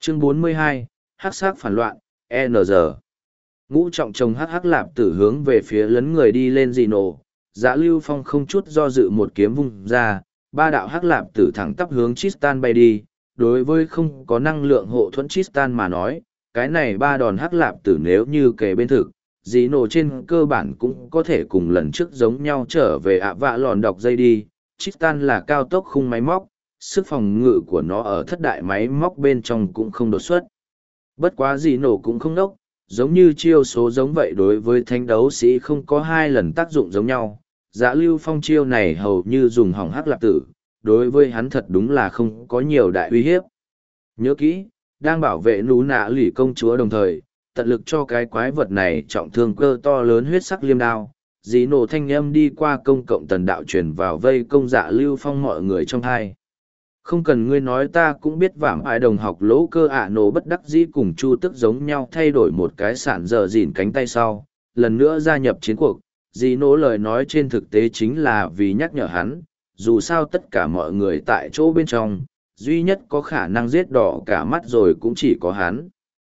Chương 42, Hắc sắc phản loạn, NG. Ngũ trọng chồng hắc lạp tử hướng về phía lấn người đi lên dì nổ. Dã Lưu Phong không chút do dự một kiếm vung ra, ba đạo hắc lạp tử thẳng tắp hướng Tristan bay đi. Đối với không có năng lượng hộ thuẫn Tristan mà nói, cái này ba đòn hắc lạp tử nếu như kề bên thực, dì nổ trên cơ bản cũng có thể cùng lần trước giống nhau trở về ạ vạ lòn đọc dây đi. Tristan là cao tốc khung máy móc, sức phòng ngự của nó ở thất đại máy móc bên trong cũng không đột xuất. Bất quá dì nổ cũng không đốc, giống như chiêu số giống vậy đối với thánh đấu sĩ không có hai lần tác dụng giống nhau. Dã Lưu Phong chiêu này hầu như dùng hỏng hắc lạp tử, đối với hắn thật đúng là không có nhiều đại uy hiếp. Nhớ kỹ, đang bảo vệ nú nạ lỷ công chúa đồng thời, tận lực cho cái quái vật này trọng thương cơ to lớn huyết sắc liêm đao. Dĩ nổ thanh âm đi qua công cộng tần đạo truyền vào vây công Dã Lưu Phong mọi người trong hai. Không cần ngươi nói ta cũng biết vảm ai đồng học lỗ cơ ạ nổ bất đắc dĩ cùng chu tức giống nhau thay đổi một cái sản dở dỉn cánh tay sau, lần nữa gia nhập chiến cuộc. Dĩ nổ lời nói trên thực tế chính là vì nhắc nhở hắn, dù sao tất cả mọi người tại chỗ bên trong, duy nhất có khả năng giết đỏ cả mắt rồi cũng chỉ có hắn.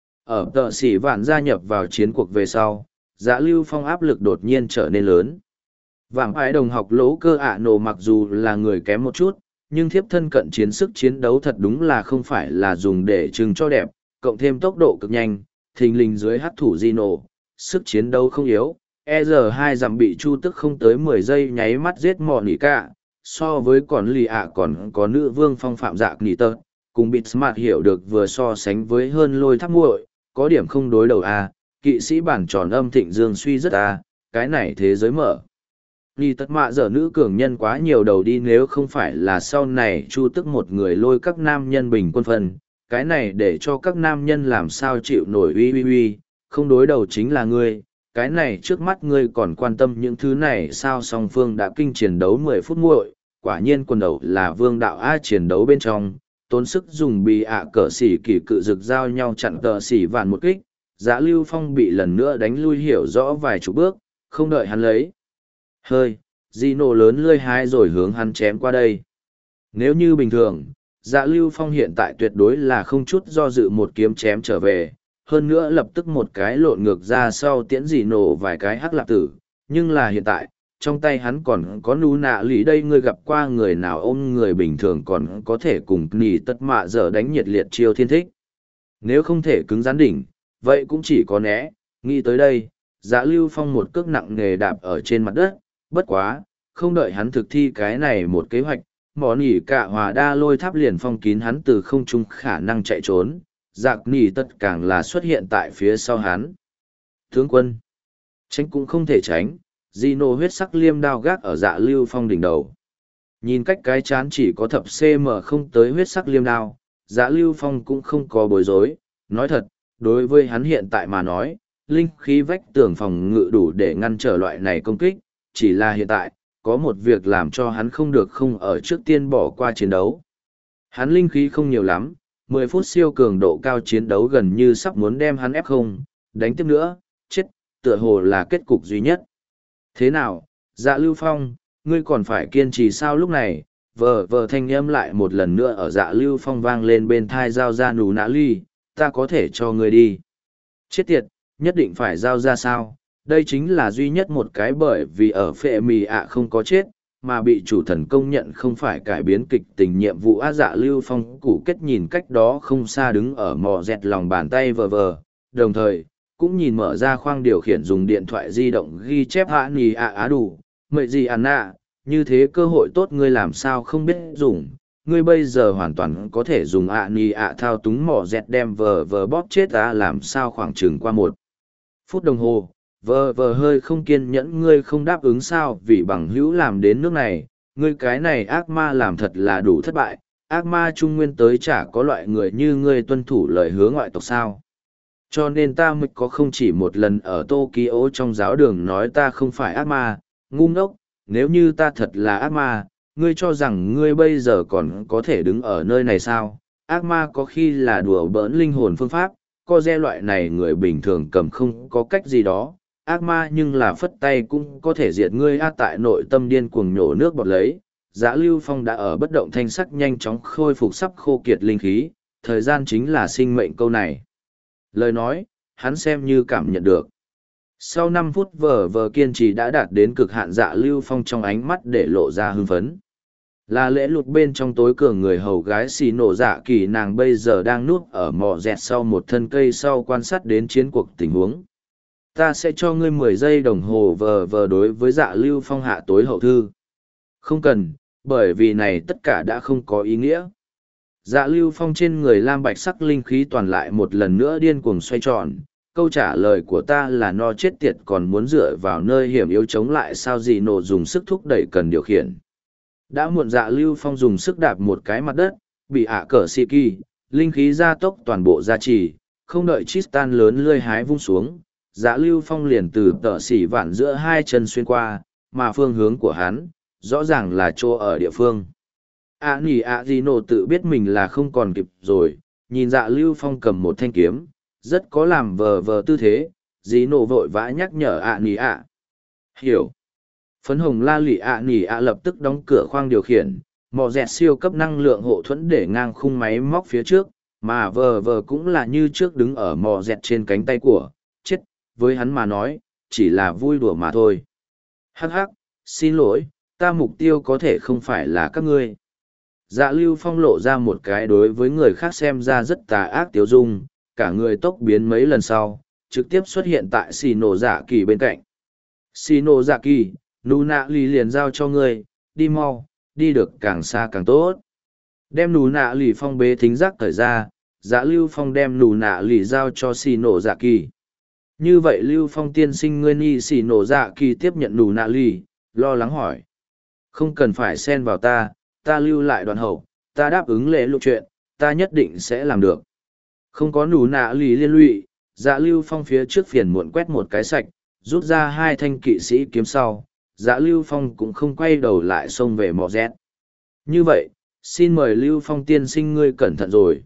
Ở tợ sĩ vạn gia nhập vào chiến cuộc về sau, Dã Lưu Phong áp lực đột nhiên trở nên lớn. Vảm ai đồng học lỗ cơ ạ nổ mặc dù là người kém một chút, nhưng thiếp thân cận chiến sức chiến đấu thật đúng là không phải là dùng để trưng cho đẹp, cộng thêm tốc độ cực nhanh, thình lình dưới hắc thủ Gino, sức chiến đấu không yếu, ER2 giảm bị chu tức không tới 10 giây nháy mắt giết mòn nỉ cả, so với còn lì ạ còn có nữ vương phong phạm dạ nỉ tơ, cùng bịt smart hiểu được vừa so sánh với hơn lôi tháp muội, có điểm không đối đầu kỵ sĩ bản tròn âm thịnh dương suy rất cái này thế giới mở. Nhi tất mạ giờ nữ cường nhân quá nhiều đầu đi nếu không phải là sau này chu tức một người lôi các nam nhân bình quân phân, cái này để cho các nam nhân làm sao chịu nổi uy, không đối đầu chính là ngươi, cái này trước mắt ngươi còn quan tâm những thứ này sao song phương đã kinh chiến đấu 10 phút muội, quả nhiên quần đầu là vương đạo chiến đấu bên trong, tốn sức dùng bì cỡ xỉ kỳ cự rực giao nhau chặn tờ xỉ vạn một kích, Dã Lưu Phong bị lần nữa đánh lui hiểu rõ vài chục bước, không đợi hắn lấy hơi, Gino lớn lươi hái rồi hướng hắn chém qua đây. Nếu như bình thường, Dã Lưu Phong hiện tại tuyệt đối là không chút do dự một kiếm chém trở về, hơn nữa lập tức một cái lộn ngược ra sau tiễn Gino vài cái hắc lạp tử, nhưng là hiện tại, trong tay hắn còn có nú nạ lý đây ngươi gặp qua người nào ôm người bình thường còn có thể cùng nỉ tất mạ giờ đánh nhiệt liệt chiêu thiên thích. Nếu không thể cứng rắn đỉnh, vậy cũng chỉ có né, nghĩ tới đây, Dã Lưu Phong một cước nặng nề đạp ở trên mặt đất, bất quá, không đợi hắn thực thi cái này một kế hoạch, mỏ nỉ cả hòa đa lôi tháp liền phong kín hắn từ không trung khả năng chạy trốn, Dạc nỉ tất càng là xuất hiện tại phía sau hắn. Tướng quân, tránh cũng không thể tránh, Gino huyết sắc liêm đao gác ở Dã Lưu Phong đỉnh đầu. Nhìn cách cái chán chỉ có thập cm không tới huyết sắc liêm đao, Dã Lưu Phong cũng không có bối rối, nói thật, đối với hắn hiện tại mà nói, linh khí vách tường phòng ngự đủ để ngăn trở loại này công kích, chỉ là hiện tại, có một việc làm cho hắn không được không ở trước tiên bỏ qua chiến đấu. Hắn linh khí không nhiều lắm, 10 phút siêu cường độ cao chiến đấu gần như sắp muốn đem hắn ép không, đánh tiếp nữa, chết, tựa hồ là kết cục duy nhất. Thế nào, Dã Lưu Phong, ngươi còn phải kiên trì sao lúc này, vờ thanh âm lại một lần nữa ở Dã Lưu Phong vang lên bên thai giao ra nú nã ly, ta có thể cho ngươi đi. Chết tiệt, nhất định phải giao ra sao, đây chính là duy nhất một cái bởi vì ở phệ mì không có chết, mà bị chủ thần công nhận không phải cải biến kịch tình nhiệm vụ Dã Lưu Phong củ kết nhìn cách đó không xa đứng ở mò dẹt lòng bàn tay vờ, đồng thời, cũng nhìn mở ra khoang điều khiển dùng điện thoại di động ghi chép hạ nì á đủ, mậy gì như thế cơ hội tốt ngươi làm sao không biết dùng, ngươi bây giờ hoàn toàn có thể dùng nì thao túng mỏ dẹt đem vờ bóp chết làm sao khoảng chừng qua 1 phút đồng hồ, vờ hơi không kiên nhẫn ngươi không đáp ứng sao vì bằng hữu làm đến nước này, ngươi cái này ác ma làm thật là đủ thất bại, ác ma trung nguyên tới chả có loại người như ngươi tuân thủ lời hứa ngoại tộc sao. Cho nên ta mới có không chỉ một lần ở Tokyo trong giáo đường nói ta không phải ác ma, ngu ngốc, nếu như ta thật là ác ma, ngươi cho rằng ngươi bây giờ còn có thể đứng ở nơi này sao? Ác ma có khi là đùa bỡn linh hồn phương pháp, có ge loại này người bình thường cầm không có cách gì đó. Ác ma nhưng là phất tay cũng có thể diệt ngươi tại nội tâm điên cuồng nhổ nước bọt lấy. Dã Lưu Phong đã ở bất động thanh sắc nhanh chóng khôi phục sắp khô kiệt linh khí, thời gian chính là sinh mệnh câu này. Lời nói, hắn xem như cảm nhận được. Sau 5 phút vờ vờ kiên trì đã đạt đến cực hạn, Dạ Lưu Phong trong ánh mắt để lộ ra hưng phấn. Là lễ lụt bên trong tối cường người hầu gái xì nổ dạ kỳ, nàng bây giờ đang núp ở mỏ dẹt sau một thân cây sau quan sát đến chiến cuộc tình huống. Ta sẽ cho ngươi 10 giây đồng hồ vờ vờ đối với Dạ Lưu Phong hạ tối hậu thư. Không cần, bởi vì này tất cả đã không có ý nghĩa. Dạ Lưu Phong trên người lam bạch sắc linh khí toàn lại một lần nữa điên cuồng xoay tròn. Câu trả lời của ta là no chết tiệt còn muốn dựa vào nơi hiểm yếu chống lại sao gì nổ dùng sức thúc đẩy cần điều khiển. Đã muộn. Dạ Lưu Phong dùng sức đạp một cái mặt đất, bị ả cờ xì kỳ, linh khí gia tốc toàn bộ gia trì, không đợi Tristan lớn lươi hái vung xuống. Dạ Lưu Phong liền từ tờ xỉ vạn giữa hai chân xuyên qua, mà phương hướng của hắn, rõ ràng là chỗ ở địa phương. Nỉ gì nổ tự biết mình là không còn kịp rồi, nhìn Dạ Lưu Phong cầm một thanh kiếm, rất có làm vờ vờ tư thế, dì nổ vội vã nhắc nhở nỉ. Hiểu. Phấn hồng la lị nỉ lập tức đóng cửa khoang điều khiển, mò dẹt siêu cấp năng lượng hộ thuẫn để ngang khung máy móc phía trước, mà vờ vờ cũng là như trước đứng ở mò dẹt trên cánh tay của, chết, với hắn mà nói, chỉ là vui đùa mà thôi. Hắc hắc, xin lỗi, ta mục tiêu có thể không phải là các ngươi. Dạ Lưu Phong lộ ra một cái đối với người khác xem ra rất tà ác tiếu dung, cả người tốc biến mấy lần sau, trực tiếp xuất hiện tại xì nổ dạ kỳ bên cạnh. Xì nổ dạ kỳ, nụ nạ lì liền giao cho ngươi, đi mau, đi được càng xa càng tốt. Đem nụ nạ lì phong bế thính giác thời ra, Dạ Lưu Phong đem nụ nạ lì giao cho xì nổ dạ kỳ. Như vậy Lưu Phong tiên sinh ngươi ni xì nổ dạ kỳ tiếp nhận nụ nạ lì, lo lắng hỏi. Không cần phải xen vào ta lưu lại đoạn hậu, ta đáp ứng lễ lục chuyện, ta nhất định sẽ làm được. Không có nụ nạ lì liên lụy, Dạ Lưu Phong phía trước phiền muộn quét một cái sạch, rút ra 2 thanh kỵ sĩ kiếm sau, Dạ Lưu Phong cũng không quay đầu lại xông về mỏ rét. Như vậy, xin mời Lưu Phong tiên sinh ngươi cẩn thận rồi.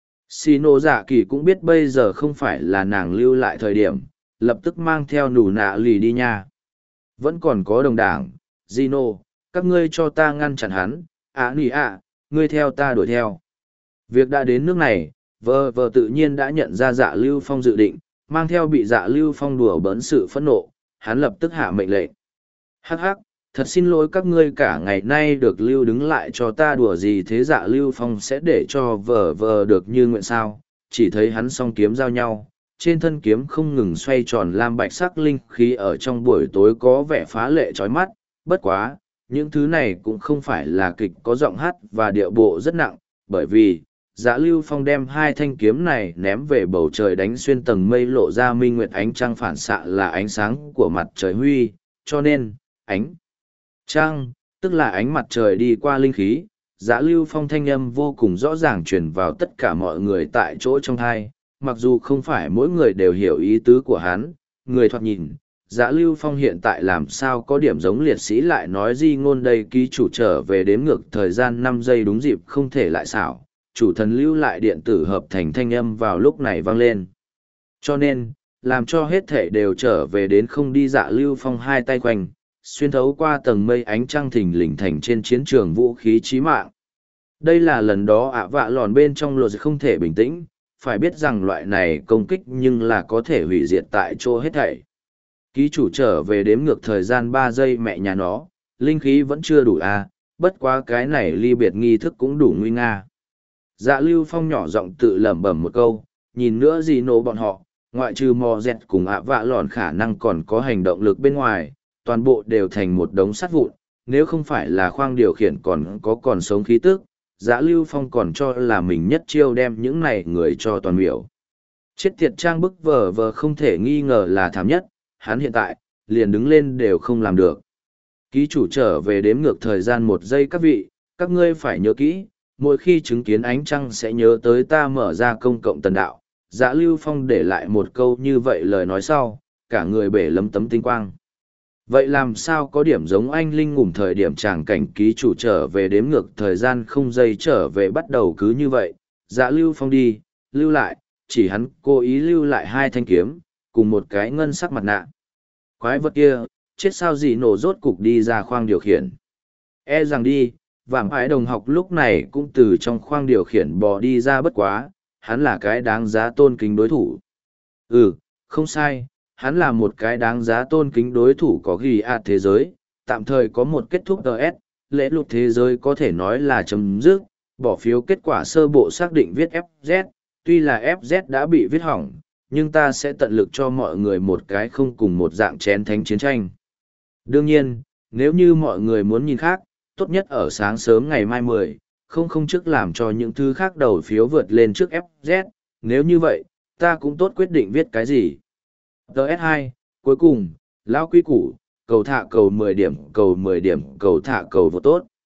Xì nổ dạ kỳ cũng biết bây giờ không phải là nàng lưu lại thời điểm, lập tức mang theo nụ nạ lì đi nha. Vẫn còn có đồng đảng, Gino, các ngươi cho ta ngăn chặn hắn, nỉ ngươi theo ta đuổi theo. Việc đã đến nước này, vờ vờ tự nhiên đã nhận ra Dạ Lưu Phong dự định, mang theo bị Dạ Lưu Phong đùa bỡn sự phẫn nộ, hắn lập tức hạ mệnh lệnh. Hắc hắc, thật xin lỗi các ngươi cả ngày nay được lưu đứng lại cho ta đùa gì thế. Dạ Lưu Phong sẽ để cho vờ vờ được như nguyện sao, chỉ thấy hắn song kiếm giao nhau, trên thân kiếm không ngừng xoay tròn lam bạch sắc linh khí ở trong buổi tối có vẻ phá lệ chói mắt, bất quá, những thứ này cũng không phải là kịch có giọng hát và điệu bộ rất nặng, bởi vì, Dạ Lưu Phong đem 2 thanh kiếm này ném về bầu trời đánh xuyên tầng mây lộ ra minh nguyệt ánh trăng phản xạ là ánh sáng của mặt trời huy, cho nên, ánh trăng, tức là ánh mặt trời đi qua linh khí, Dạ Lưu Phong thanh âm vô cùng rõ ràng truyền vào tất cả mọi người tại chỗ trong thai, mặc dù không phải mỗi người đều hiểu ý tứ của hắn, người thoạt nhìn, Dạ Lưu Phong hiện tại làm sao có điểm giống liệt sĩ lại nói di ngôn đây ký chủ trở về đếm ngược thời gian 5 giây đúng dịp không thể lại xảo, chủ thần lưu lại điện tử hợp thành thanh âm vào lúc này vang lên. Cho nên, làm cho hết thể đều trở về đến không đi. Dạ Lưu Phong 2 tay quanh, xuyên thấu qua tầng mây ánh trăng thình lình thành trên chiến trường vũ khí chí mạng. Đây là lần đó vạ lòn bên trong lột không thể bình tĩnh, phải biết rằng loại này công kích nhưng là có thể hủy diệt tại chỗ hết thảy. Ký chủ trở về đếm ngược thời gian 3 giây mẹ nhà nó, linh khí vẫn chưa đủ bất quá cái này ly biệt nghi thức cũng đủ nguy nga. Dạ Lưu Phong nhỏ giọng tự lẩm bẩm một câu, nhìn nữa gì nổ bọn họ, ngoại trừ mò dẹt cùng vạ lòn khả năng còn có hành động lực bên ngoài, toàn bộ đều thành một đống sắt vụn, nếu không phải là khoang điều khiển còn sống khí tức, Dạ Lưu Phong còn cho là mình nhất chiêu đem những này người cho toàn miểu. Chết tiệt trang bức vờ vờ không thể nghi ngờ là thảm nhất, hắn hiện tại, liền đứng lên đều không làm được. Ký chủ trở về đếm ngược thời gian 1 giây các vị, các ngươi phải nhớ kỹ, mỗi khi chứng kiến ánh trăng sẽ nhớ tới ta mở ra công cộng tần đạo. Dạ Lưu Phong để lại một câu như vậy lời nói sau, cả người bể lấm tấm tinh quang. Vậy làm sao có điểm giống anh Linh ngủm thời điểm tràng cảnh ký chủ trở về đếm ngược thời gian 0 giây trở về bắt đầu cứ như vậy. Dạ Lưu Phong đi, lưu lại, chỉ hắn cố ý lưu lại 2 thanh kiếm, cùng một cái ngân sắc mặt nạ. Quái vật kia, chết sao gì nổ rốt cục đi ra khoang điều khiển. E rằng đi, Vảm ái đồng học lúc này cũng từ trong khoang điều khiển bò đi ra bất quá, hắn là cái đáng giá tôn kính đối thủ. Ừ, không sai, hắn là một cái đáng giá tôn kính đối thủ có ghi ạt thế giới, tạm thời có một kết thúc TS, lễ lục thế giới có thể nói là chấm dứt, bỏ phiếu kết quả sơ bộ xác định viết FZ, tuy là FZ đã bị viết hỏng, nhưng ta sẽ tận lực cho mọi người một cái không cùng một dạng chén thánh chiến tranh. Đương nhiên, nếu như mọi người muốn nhìn khác, tốt nhất ở sáng sớm ngày mai 10, không trước làm cho những thứ khác đầu phiếu vượt lên trước FZ, nếu như vậy, ta cũng tốt quyết định viết cái gì. TS2, cuối cùng, lão quý củ, cầu thả cầu 10 điểm, cầu 10 điểm, cầu thả cầu vô tốt.